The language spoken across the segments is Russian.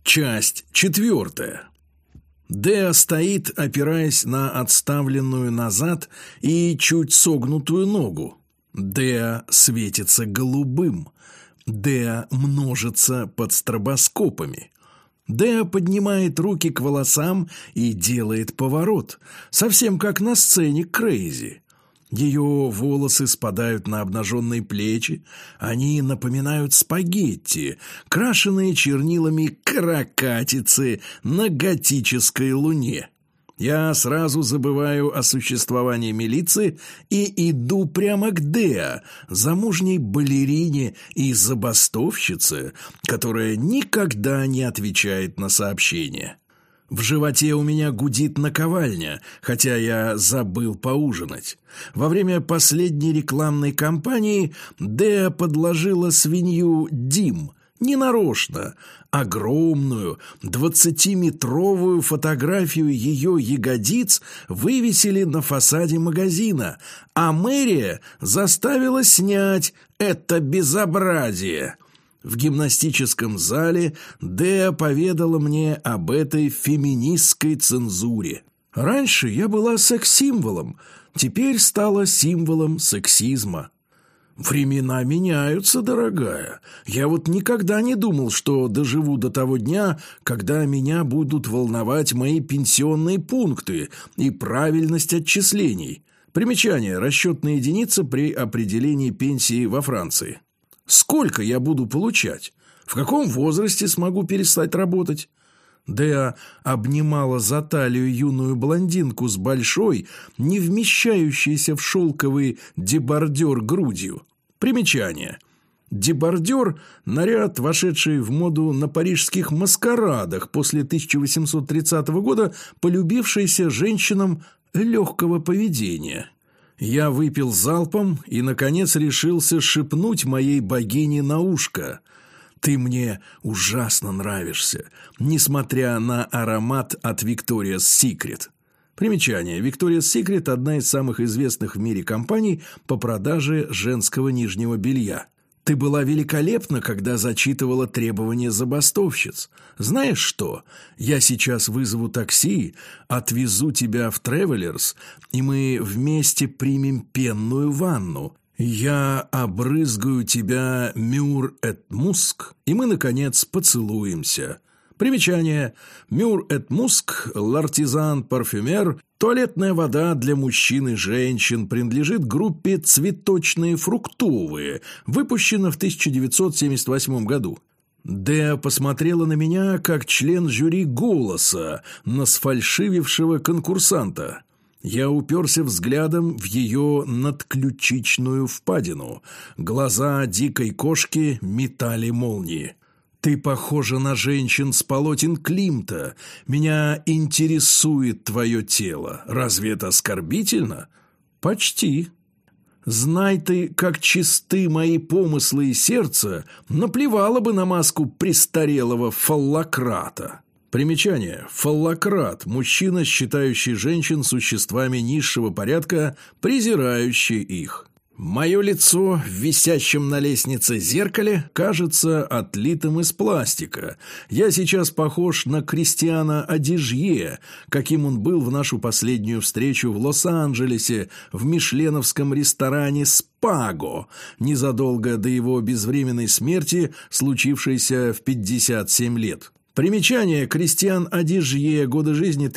Часть 4. Деа стоит, опираясь на отставленную назад и чуть согнутую ногу. Деа светится голубым. Деа множится под стробоскопами. Деа поднимает руки к волосам и делает поворот, совсем как на сцене «Крейзи». Ее волосы спадают на обнаженные плечи, они напоминают спагетти, крашеные чернилами каракатицы на готической луне. Я сразу забываю о существовании милиции и иду прямо к Деа, замужней балерине и забастовщице, которая никогда не отвечает на сообщения. В животе у меня гудит наковальня, хотя я забыл поужинать. Во время последней рекламной кампании Деа подложила свинью Дим, ненарочно, огромную 20-метровую фотографию ее ягодиц вывесили на фасаде магазина, а мэрия заставила снять это безобразие. В гимнастическом зале Деа поведала мне об этой феминистской цензуре. Раньше я была секс-символом, теперь стала символом сексизма. Времена меняются, дорогая. Я вот никогда не думал, что доживу до того дня, когда меня будут волновать мои пенсионные пункты и правильность отчислений. Примечание: расчетная единица при определении пенсии во Франции. Сколько я буду получать? В каком возрасте смогу перестать работать? Деа обнимала за талию юную блондинку с большой, не вмещающейся в шелковый дебардер грудью. Примечание: дебардер – наряд, вошедший в моду на парижских маскарадах после 1830 года, полюбившийся женщинам легкого поведения. Я выпил залпом и, наконец, решился шепнуть моей богине на ушко: «Ты мне ужасно нравишься, несмотря на аромат от Victoria's Secret». Примечание: Victoria's Secret – одна из самых известных в мире компаний по продаже женского нижнего белья. Ты была великолепна, когда зачитывала требования забастовщиц. Знаешь что? Я сейчас вызову такси, отвезу тебя в Тревелерс, и мы вместе примем пенную ванну. Я обрызгаю тебя мюр эт муск, и мы, наконец, поцелуемся. Примечание: мюр эт муск, л'артизан парфюмер, туалетная вода для мужчин и женщин, принадлежит группе «Цветочные фруктовые», выпущена в 1978 году. Деа посмотрела на меня, как член жюри «Голоса» на сфальшивившего конкурсанта. Я уперся взглядом в ее надключичную впадину. Глаза дикой кошки метали молнии. «Ты похожа на женщин с полотен Климта. Меня интересует твое тело. Разве это оскорбительно?» «Почти. Знай ты, как чисты мои помыслы и сердце, наплевала бы на маску престарелого фаллократа». Примечание: фаллократ – мужчина, считающий женщин существами низшего порядка, презирающий их. Мое лицо в висящем на лестнице зеркале кажется отлитым из пластика. Я сейчас похож на Кристиана Одижье, каким он был в нашу последнюю встречу в Лос-Анджелесе в мишленовском ресторане «Спаго», незадолго до его безвременной смерти, случившейся в 57 лет. Примечание: Кристиан Одижье, годы жизни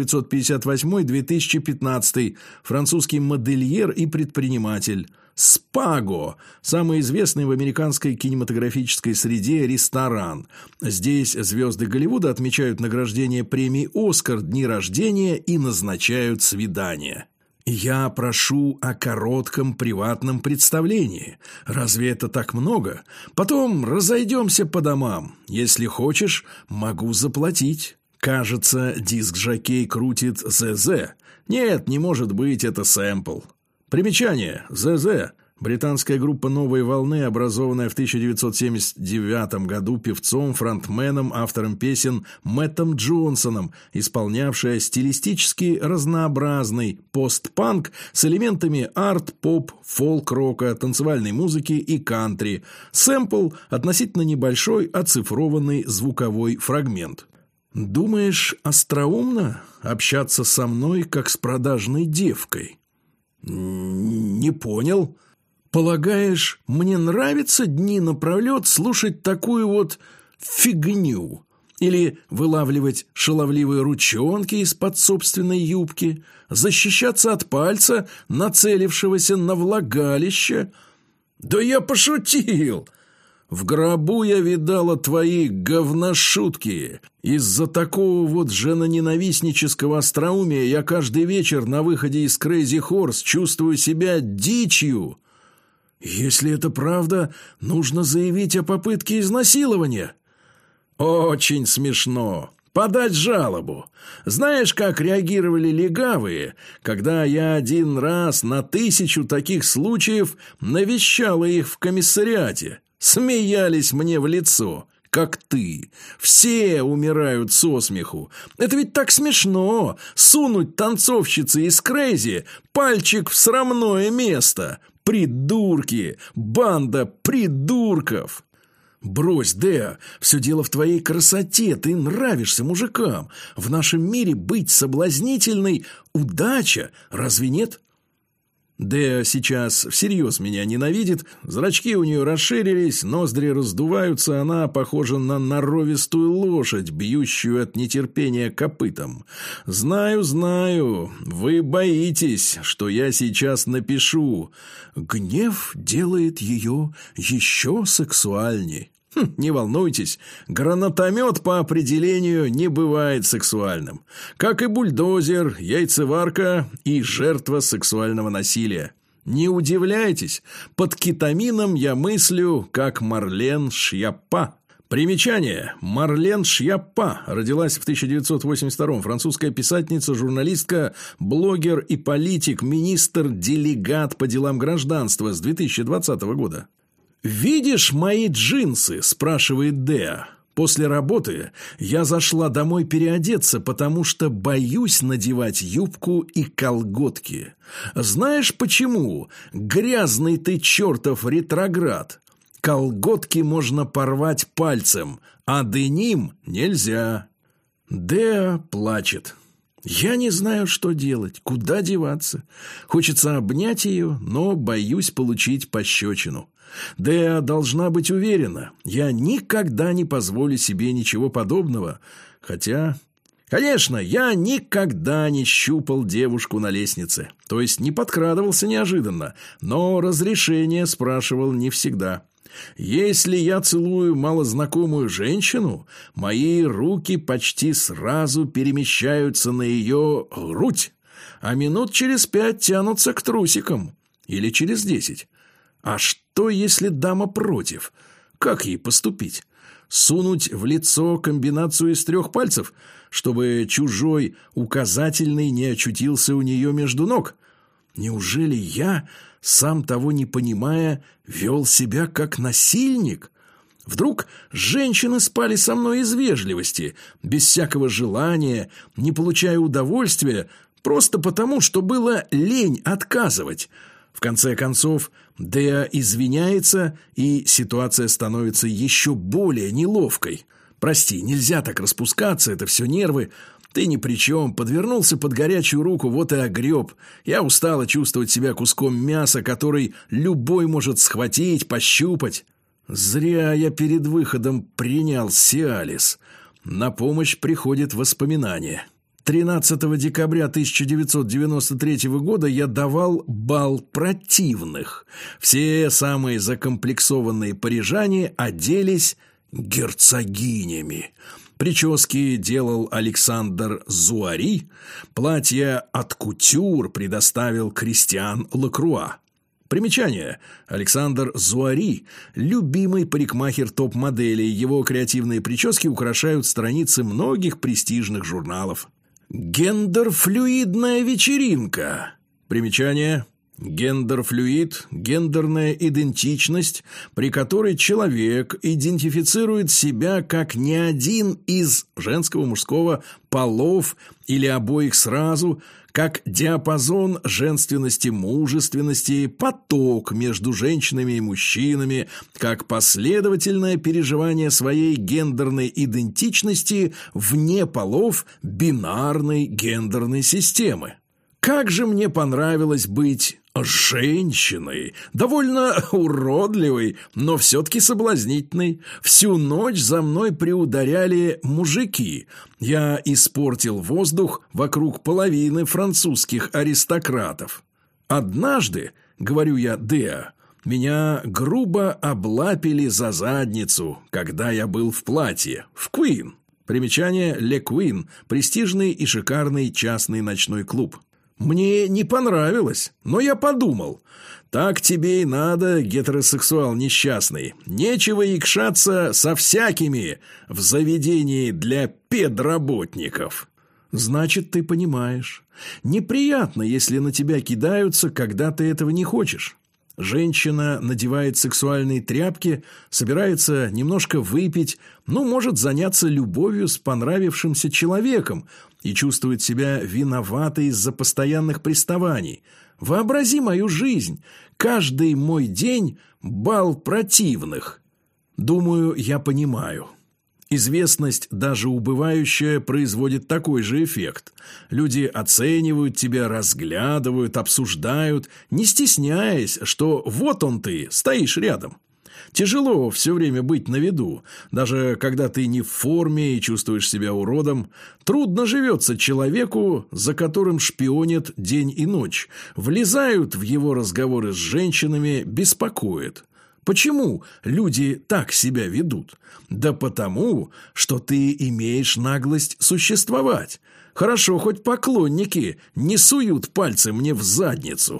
1958-2015, французский модельер и предприниматель. «Спаго» – самый известный в американской кинематографической среде ресторан. Здесь звезды Голливуда отмечают награждение премии «Оскар», дни рождения и назначают свидания. Я прошу о коротком приватном представлении. Разве это так много? Потом разойдемся по домам. Если хочешь, могу заплатить. Кажется, диск-жокей крутит ЗЗ. Нет, не может быть, это сэмпл. Примечание: ЗЗ Британская группа «Новой волны», образованная в 1979 году певцом, фронтменом, автором песен Мэттом Джонсоном, исполнявшая стилистически разнообразный постпанк с элементами арт-поп, фолк-рока, танцевальной музыки и кантри. Сэмпл – относительно небольшой оцифрованный звуковой фрагмент. «Думаешь, остроумно общаться со мной, как с продажной девкой?» «Не понял». «Полагаешь, мне нравится дни напролет слушать такую вот фигню? Или вылавливать шаловливые ручонки из-под собственной юбки? Защищаться от пальца, нацелившегося на влагалище?» «Да я пошутил! В гробу я видала твои говношутки. Из-за такого вот женоненавистнического остроумия я каждый вечер на выходе из Crazy Horse чувствую себя дичью». «Если это правда, нужно заявить о попытке изнасилования». «Очень смешно. Подать жалобу. Знаешь, как реагировали легавые, когда я один раз на 1000 таких случаев навещала их в комиссариате? Смеялись мне в лицо, как ты. Все умирают со смеху. Это ведь так смешно, сунуть танцовщице из Крейзи пальчик в срамное место». Придурки! Банда придурков!» «Брось, Деа, все дело в твоей красоте, ты нравишься мужикам. В нашем мире быть соблазнительной – удача, разве нет?» Деа сейчас всерьез меня ненавидит, зрачки у нее расширились, ноздри раздуваются, она похожа на норовистую лошадь, бьющую от нетерпения копытом. «Знаю, вы боитесь, что я сейчас напишу. Гнев делает ее еще сексуальней». Не волнуйтесь, гранатомет по определению не бывает сексуальным. Как и бульдозер, яйцеварка и жертва сексуального насилия. Не удивляйтесь, под кетамином я мыслю, как Марлен Шьяппа. Примечание. Марлен Шьяппа родилась в 1982-м. Французская писательница, журналистка, блогер и политик, министр-делегат по делам гражданства с 2020 года. «Видишь мои джинсы?» – спрашивает Деа. «После работы я зашла домой переодеться, потому что боюсь надевать юбку и колготки. Знаешь почему? Грязный ты чертов ретроград. Колготки можно порвать пальцем, а деним нельзя». Деа плачет. Я не знаю, что делать, куда деваться. Хочется обнять ее, но боюсь получить пощечину. Деа должна быть уверена, я никогда не позволю себе ничего подобного. Хотя, конечно, я никогда не щупал девушку на лестнице. То есть не подкрадывался неожиданно, но разрешение спрашивал не всегда. Если я целую малознакомую женщину, мои руки почти сразу перемещаются на ее грудь, а минут через 5 тянутся к трусикам. Или через 10. А что, если дама против? Как ей поступить? Сунуть в лицо комбинацию из 3 пальцев, чтобы чужой указательный не очутился у нее между ног? Неужели я, сам того не понимая, вел себя как насильник? Вдруг женщины спали со мной из вежливости, без всякого желания, не получая удовольствия, просто потому, что было лень отказывать. В конце концов, Деа извиняется, и ситуация становится еще более неловкой. «Прости, нельзя так распускаться, это все нервы. Ты ни при чем, подвернулся под горячую руку, вот и огреб. Я устала чувствовать себя куском мяса, который любой может схватить, пощупать». Зря я перед выходом принял Сиалис. На помощь приходит воспоминание. 13 декабря 1993 года я давал бал противных. Все самые закомплексованные парижане оделись герцогинями. Прически делал Александр Зуари, платья от кутюр предоставил Кристиан Лакруа. Примечание. Александр Зуари – любимый парикмахер топ-моделей. Его креативные прически украшают страницы многих престижных журналов. Гендерфлюидная вечеринка. Примечание. Гендерфлюид – гендерная идентичность, при которой человек идентифицирует себя как не один из женского, мужского полов или обоих сразу, как диапазон женственности, мужественности, поток между женщинами и мужчинами, как последовательное переживание своей гендерной идентичности вне полов бинарной гендерной системы. Как же мне понравилось быть женщиной, довольно уродливой, но все-таки соблазнительной. Всю ночь за мной приударяли мужики. Я испортил воздух вокруг половины французских аристократов. Однажды, говорю я Деа, меня грубо облапили за задницу, когда я был в платье, в Queen. Примечание: Le Queen – престижный и шикарный частный ночной клуб. Мне не понравилось, но я подумал: так тебе и надо, гетеросексуал несчастный. Нечего якшаться со всякими в заведении для педработников. Значит, ты понимаешь. Неприятно, если на тебя кидаются, когда ты этого не хочешь. Женщина надевает сексуальные тряпки, собирается немножко выпить, может заняться любовью с понравившимся человеком и чувствует себя виноватой из-за постоянных приставаний. Вообрази мою жизнь. Каждый мой день – бал противных. Думаю, я понимаю. Известность, даже убывающая, производит такой же эффект. Люди оценивают тебя, разглядывают, обсуждают, не стесняясь, что вот он ты, стоишь рядом. Тяжело все время быть на виду, даже когда ты не в форме и чувствуешь себя уродом. Трудно живется человеку, за которым шпионят день и ночь, влезают в его разговоры с женщинами, беспокоят. Почему люди так себя ведут? Да потому, что ты имеешь наглость существовать. Хорошо, хоть поклонники не суют пальцы мне в задницу.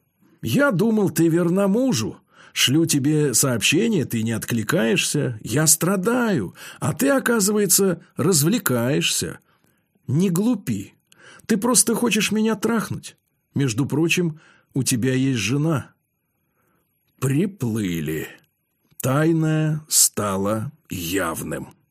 Я думал, ты верна мужу. Шлю тебе сообщение, ты не откликаешься. Я страдаю, а ты, оказывается, развлекаешься. Не глупи. Ты просто хочешь меня трахнуть. Между прочим, у тебя есть жена. Приплыли. Тайное стало явным.